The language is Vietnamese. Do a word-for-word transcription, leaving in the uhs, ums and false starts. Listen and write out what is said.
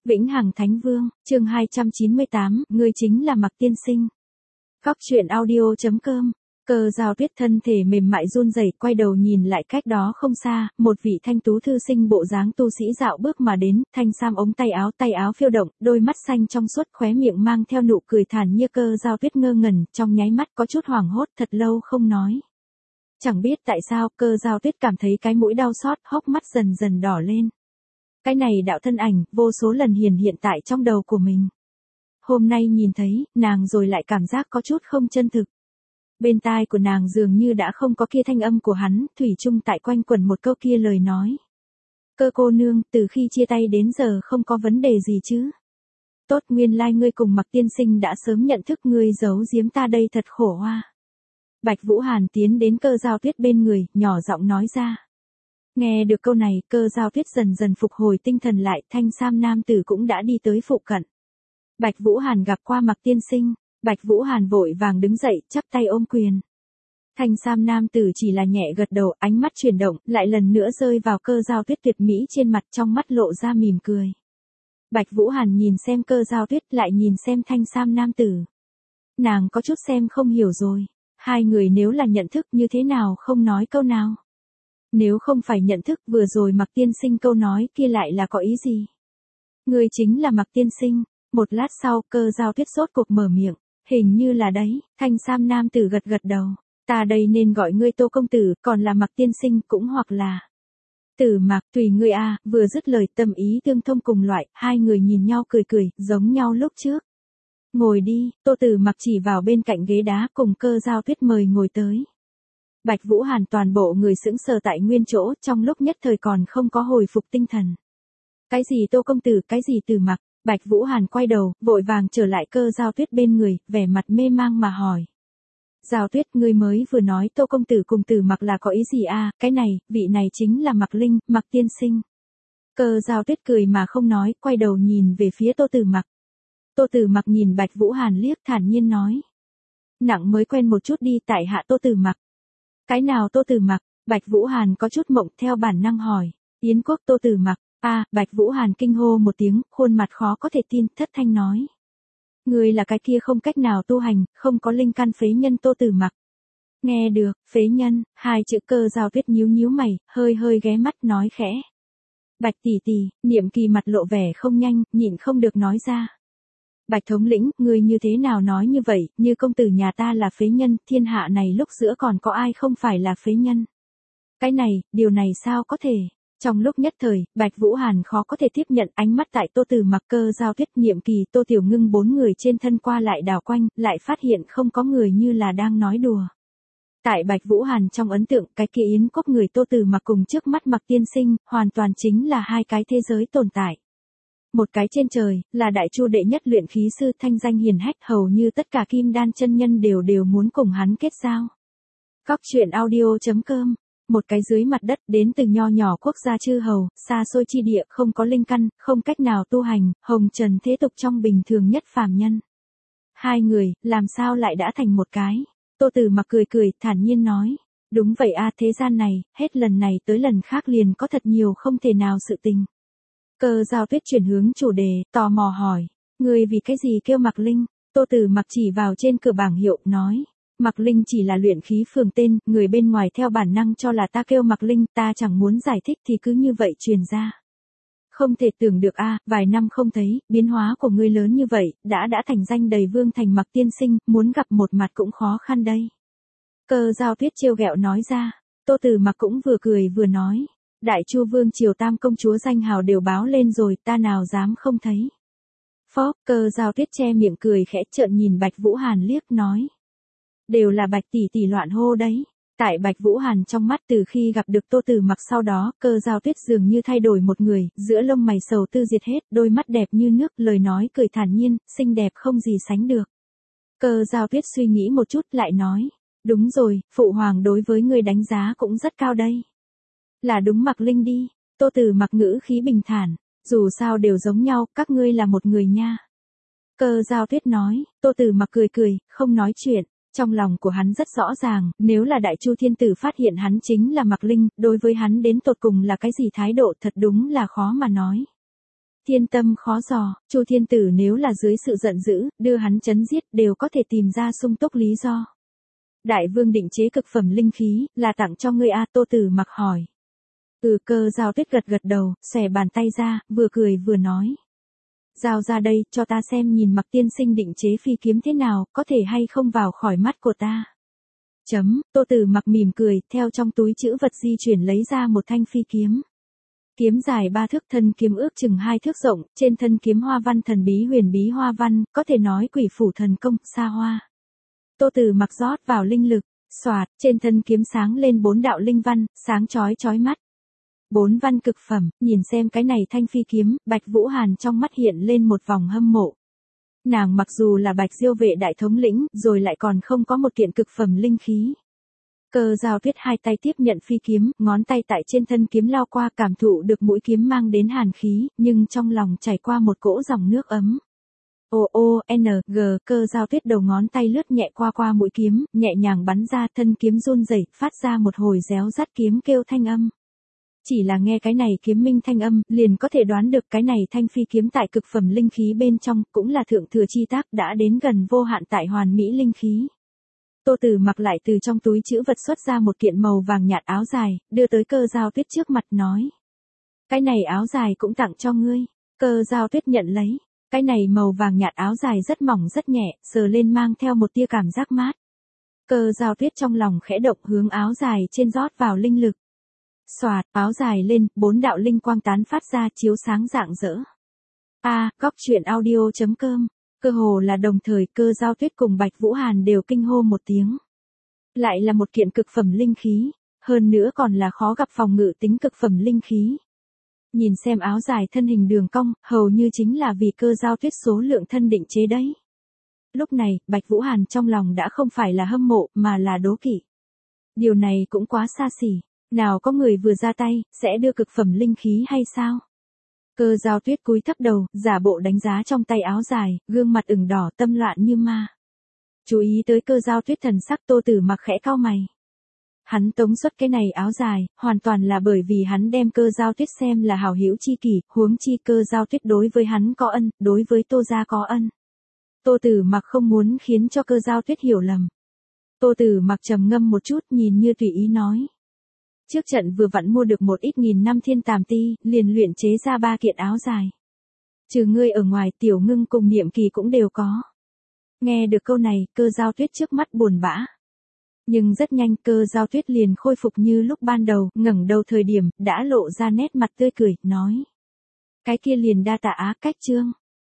Vĩnh Hằng Thánh Vương, chương hai trăm chín mươi tám, ngươi chính là Mạc Tiên Sinh. Góc truyện audio chấm com. Cơ Giao Tuyết thân thể mềm mại run rẩy, quay đầu nhìn lại cách đó không xa, một vị thanh tú thư sinh bộ dáng tu sĩ dạo bước mà đến, thanh sam ống tay áo, tay áo phiêu động, đôi mắt xanh trong suốt, khóe miệng mang theo nụ cười thản nhiên. Cơ Giao Tuyết ngơ ngẩn, trong nháy mắt có chút hoảng hốt, thật lâu không nói. Chẳng biết tại sao, Cơ Giao Tuyết cảm thấy cái mũi đau xót, hốc mắt dần dần đỏ lên. Cái này đạo thân ảnh, vô số lần hiển hiện tại trong đầu của mình. Hôm nay nhìn thấy, nàng rồi lại cảm giác có chút không chân thực. Bên tai của nàng dường như đã không có kia thanh âm của hắn, thủy chung tại quanh quẩn một câu kia lời nói. Cơ cô nương, từ khi chia tay đến giờ không có vấn đề gì chứ? Tốt, nguyên lai ngươi cùng Mạc Tiên Sinh đã sớm nhận thức, ngươi giấu giếm ta đây thật khổ hoa. Bạch Vũ Hàn tiến đến Cơ Giao Tuyết bên người, nhỏ giọng nói ra. Nghe được câu này, Cơ Giao Tuyết dần dần phục hồi tinh thần lại, thanh sam nam tử cũng đã đi tới phụ cận. Bạch Vũ Hàn gặp qua Mạc Tiên Sinh. Bạch Vũ Hàn vội vàng đứng dậy, chắp tay ôm quyền. Thanh sam nam tử chỉ là nhẹ gật đầu, ánh mắt chuyển động, lại lần nữa rơi vào Cơ Giao Tuyết tuyệt mỹ trên mặt, trong mắt lộ ra mỉm cười. Bạch Vũ Hàn nhìn xem Cơ Giao Tuyết, lại nhìn xem thanh sam nam tử. Nàng có chút xem không hiểu rồi. Hai người nếu là nhận thức như thế nào không nói câu nào. Nếu không phải nhận thức, vừa rồi Mạc Tiên Sinh câu nói kia lại là có ý gì? Ngươi chính là Mạc Tiên Sinh. Một lát sau, Cơ Giao Tuyết sốt cuộc mở miệng. Hình như là đấy, thanh sam nam tử gật gật đầu. Ta đây nên gọi ngươi Tô công tử, còn là Mạc Tiên Sinh cũng hoặc là Tử Mạc, tùy ngươi a. Vừa dứt lời, tâm ý tương thông cùng loại, hai người nhìn nhau cười cười, giống nhau lúc trước. Ngồi đi, Tô Tử Mạc chỉ vào bên cạnh ghế đá, cùng Cơ Giao Tuyết mời ngồi tới. Bạch Vũ Hàn toàn bộ người sững sờ tại nguyên chỗ, trong lúc nhất thời còn không có hồi phục tinh thần. Cái gì Tô công tử, cái gì Tử Mạc? Bạch Vũ Hàn quay đầu, vội vàng trở lại Cơ Giao Tuyết bên người, vẻ mặt mê mang mà hỏi. Giao Tuyết, ngươi mới vừa nói Tô công tử cùng Tử Mạc là có ý gì a? Cái này, vị này chính là Mạc Linh, Mạc Tiên Sinh. Cơ Giao Tuyết cười mà không nói, quay đầu nhìn về phía Tô Tử Mạc. Tô Tử Mạc nhìn Bạch Vũ Hàn liếc, thản nhiên nói. Nặng mới quen một chút đi, tại hạ Tô Tử Mạc. Cái nào Tô Tử Mạc? Bạch Vũ Hàn có chút mộng, theo bản năng hỏi. Yến Quốc Tô Tử Mạc. A, à, Bạch Vũ Hàn kinh hô một tiếng, khuôn mặt khó có thể tin, thất thanh nói. Ngươi là cái kia không cách nào tu hành, không có linh căn phế nhân Tô Tử Mạc. Nghe được, phế nhân, hai chữ Cơ Giao Tuyết nhíu nhíu mày, hơi hơi ghé mắt nói khẽ. Bạch tỷ tỷ, Niệm Kỳ mặt lộ vẻ không nhanh, nhịn không được nói ra. Bạch thống lĩnh, ngươi như thế nào nói như vậy, như công tử nhà ta là phế nhân, thiên hạ này lúc giữa còn có ai không phải là phế nhân. Cái này, điều này sao có thể? Trong lúc nhất thời, Bạch Vũ Hàn khó có thể tiếp nhận, ánh mắt tại Tô Tử Mạc, Cơ Giao Tuyết, Niệm Kỳ, Tô Tiểu Ngưng bốn người trên thân qua lại đảo quanh, lại phát hiện không có người như là đang nói đùa. Tại Bạch Vũ Hàn trong ấn tượng, cái kia Yến Quốc người Tô Tử Mạc cùng trước mắt Mạc Tiên Sinh, hoàn toàn chính là hai cái thế giới tồn tại. Một cái trên trời, là đại chu đệ nhất luyện khí sư, thanh danh hiển hách, hầu như tất cả kim đan chân nhân đều đều muốn cùng hắn kết giao. Góc truyện audio chấm com. Một cái dưới mặt đất, đến từ nho nhỏ quốc gia chư hầu, xa xôi chi địa, không có linh căn, không cách nào tu hành, hồng trần thế tục trong bình thường nhất phàm nhân. Hai người, làm sao lại đã thành một cái? Tô Tử Mạc cười cười, thản nhiên nói. Đúng vậy a, thế gian này, hết lần này tới lần khác liền có thật nhiều không thể nào sự tình. Cơ Giao Tuyết chuyển hướng chủ đề, tò mò hỏi. Người vì cái gì kêu Mạc Linh? Tô Tử Mạc chỉ vào trên cửa bảng hiệu, nói. Mạc Linh chỉ là luyện khí phường tên, người bên ngoài theo bản năng cho là ta kêu Mạc Linh, ta chẳng muốn giải thích thì cứ như vậy truyền ra. Không thể tưởng được a, à, vài năm không thấy, biến hóa của ngươi lớn như vậy, đã đã thành danh đầy vương thành Mạc Tiên Sinh, muốn gặp một mặt cũng khó khăn đây. Cơ Giao Tuyết trêu ghẹo nói ra, Tô Tử Mạc cũng vừa cười vừa nói, Đại Chu Vương triều tam công chúa danh hào đều báo lên rồi, ta nào dám không thấy. Phó, Cơ Giao Tuyết che miệng cười khẽ, trợn nhìn Bạch Vũ Hàn liếc nói. Đều là Bạch tỷ tỷ loạn hô đấy. Tại Bạch Vũ Hàn trong mắt, từ khi gặp được Tô Tử Mạc sau đó, Cơ Giao Tuyết dường như thay đổi một người, giữa lông mày sầu tư diệt hết, đôi mắt đẹp như nước, lời nói cười thản nhiên, xinh đẹp không gì sánh được. Cơ Giao Tuyết suy nghĩ một chút lại nói, đúng rồi, phụ hoàng đối với ngươi đánh giá cũng rất cao đây. Là đúng Mạc Linh đi. Tô Tử Mạc ngữ khí bình thản, dù sao đều giống nhau, các ngươi là một người nha. Cơ Giao Tuyết nói, Tô Tử Mạc cười cười, không nói chuyện. Trong lòng của hắn rất rõ ràng, nếu là Đại Chu Thiên Tử phát hiện hắn chính là Mạc Linh, đối với hắn đến tột cùng là cái gì thái độ thật đúng là khó mà nói. Thiên tâm khó dò, Chu Thiên Tử nếu là dưới sự giận dữ, đưa hắn chấn giết đều có thể tìm ra sung túc lý do. Đại vương định chế cực phẩm linh khí, là tặng cho ngươi a. Tô Tử Mặc hỏi. Ừ, Cơ Giao Tuyết gật gật đầu, xòe bàn tay ra, vừa cười vừa nói. Giao ra đây, cho ta xem nhìn Mặc tiên sinh định chế phi kiếm thế nào, có thể hay không vào khỏi mắt của ta. Chấm, Tô Tử Mặc mỉm cười, theo trong túi trữ vật di chuyển lấy ra một thanh phi kiếm. Kiếm dài ba thước, thân kiếm ước chừng hai thước rộng, trên thân kiếm hoa văn thần bí huyền bí hoa văn, có thể nói quỷ phủ thần công, xa hoa. Tô Tử Mặc rót vào linh lực, xoạt, trên thân kiếm sáng lên bốn đạo linh văn, sáng chói chói mắt. Bốn văn cực phẩm, nhìn xem cái này thanh phi kiếm, Bạch Vũ Hàn trong mắt hiện lên một vòng hâm mộ. Nàng mặc dù là Bạch Diêu vệ đại thống lĩnh, rồi lại còn không có một kiện cực phẩm linh khí. Cơ Giao Tuyết hai tay tiếp nhận phi kiếm, ngón tay tại trên thân kiếm lao qua, cảm thụ được mũi kiếm mang đến hàn khí, nhưng trong lòng chảy qua một cỗ dòng nước ấm. O O N G, Cơ Giao Tuyết đầu ngón tay lướt nhẹ qua qua mũi kiếm, nhẹ nhàng bắn ra, thân kiếm run rẩy, phát ra một hồi réo rắt kiếm kêu thanh âm. Chỉ là nghe cái này kiếm minh thanh âm, liền có thể đoán được cái này thanh phi kiếm tại cực phẩm linh khí bên trong, cũng là thượng thừa chi tác, đã đến gần vô hạn tại hoàn mỹ linh khí. Tô Tử Mặc lại từ trong túi trữ vật xuất ra một kiện màu vàng nhạt áo dài, đưa tới Cơ Giao Tuyết trước mặt nói. Cái này áo dài cũng tặng cho ngươi. Cơ Giao Tuyết nhận lấy. Cái này màu vàng nhạt áo dài rất mỏng rất nhẹ, sờ lên mang theo một tia cảm giác mát. Cơ Giao Tuyết trong lòng khẽ động, hướng áo dài trên rót vào linh lực. Xoạt, áo dài lên, bốn đạo linh quang tán phát ra, chiếu sáng rạng rỡ. A, góc truyện audio chấm com. Cơ hồ là đồng thời, Cơ Giao Tuyết cùng Bạch Vũ Hàn đều kinh hô một tiếng. Lại là một kiện cực phẩm linh khí, hơn nữa còn là khó gặp phòng ngự tính cực phẩm linh khí. Nhìn xem áo dài thân hình đường cong, hầu như chính là vì Cơ Giao Tuyết số lượng thân định chế đấy. Lúc này, Bạch Vũ Hàn trong lòng đã không phải là hâm mộ, mà là đố kỵ. Điều này cũng quá xa xỉ, nào có người vừa ra tay, sẽ đưa cực phẩm linh khí hay sao? Cơ Giao Tuyết cúi thấp đầu, giả bộ đánh giá trong tay áo dài, gương mặt ửng đỏ, tâm loạn như ma. Chú ý tới Cơ Giao Tuyết thần sắc, Tô Tử Mặc khẽ cau mày. Hắn tống xuất cái này áo dài, hoàn toàn là bởi vì hắn đem Cơ Giao Tuyết xem là hảo hữu chi kỷ, huống chi Cơ Giao Tuyết đối với hắn có ân, đối với Tô gia có ân. Tô Tử Mặc không muốn khiến cho Cơ Giao Tuyết hiểu lầm. Tô Tử Mặc trầm ngâm một chút, nhìn như tùy ý nói. Trước trận vừa vặn mua được một ít nghìn năm thiên tàm ti, liền luyện chế ra ba kiện áo dài. Trừ ngươi ở ngoài, Tiểu Ngưng cùng Niệm Kỳ cũng đều có. Nghe được câu này, Cơ Giao Tuyết trước mắt buồn bã. Nhưng rất nhanh, Cơ Giao Tuyết liền khôi phục như lúc ban đầu, ngẩng đầu thời điểm, đã lộ ra nét mặt tươi cười, nói. Cái kia liền đa tạ Á Cách Trương.